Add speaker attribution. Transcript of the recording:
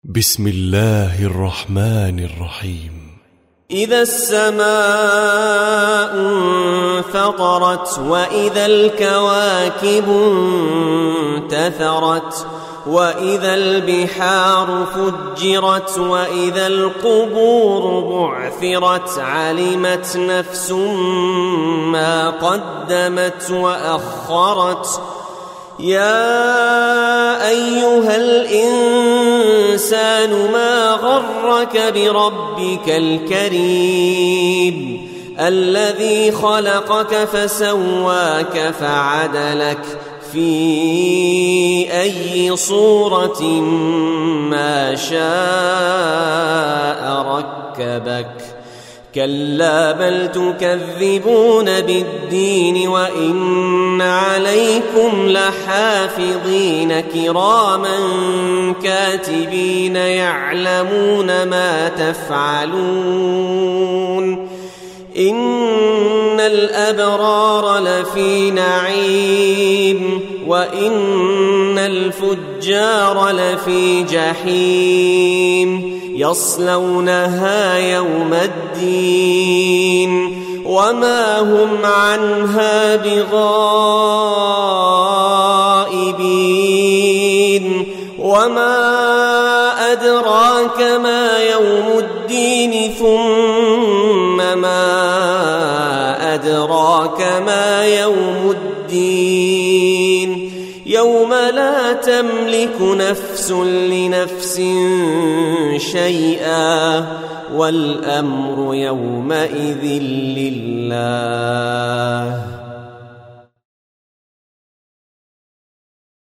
Speaker 1: بسم الله الرحمن الرحيم.
Speaker 2: إذا السماء انفطرت وإذا الكواكب انتثرت وإذا البحار فجرت وإذا القبور بعثرت علمت نفس ما قدمت وأخرت. يا أيها الإنسان ما غرك بربك الكريم الذي خلقك فسواك فعدلك في أي صورة ما شاء ركبك. كلا بل تكذبون بالدين وإن عليكم لحافظين كراما كاتبين يعلمون ما تفعلون. إن الأبرار لفي نعيم وإن الفجار لفي جحيم يصلونها يوم الدين وما هم عنها بغائبين. وما أدراك ما يوم الدين ثم ما أدراك ما يوم الدين يوم لا تملك نفس لنفس شيئا والأمر يومئذ لله.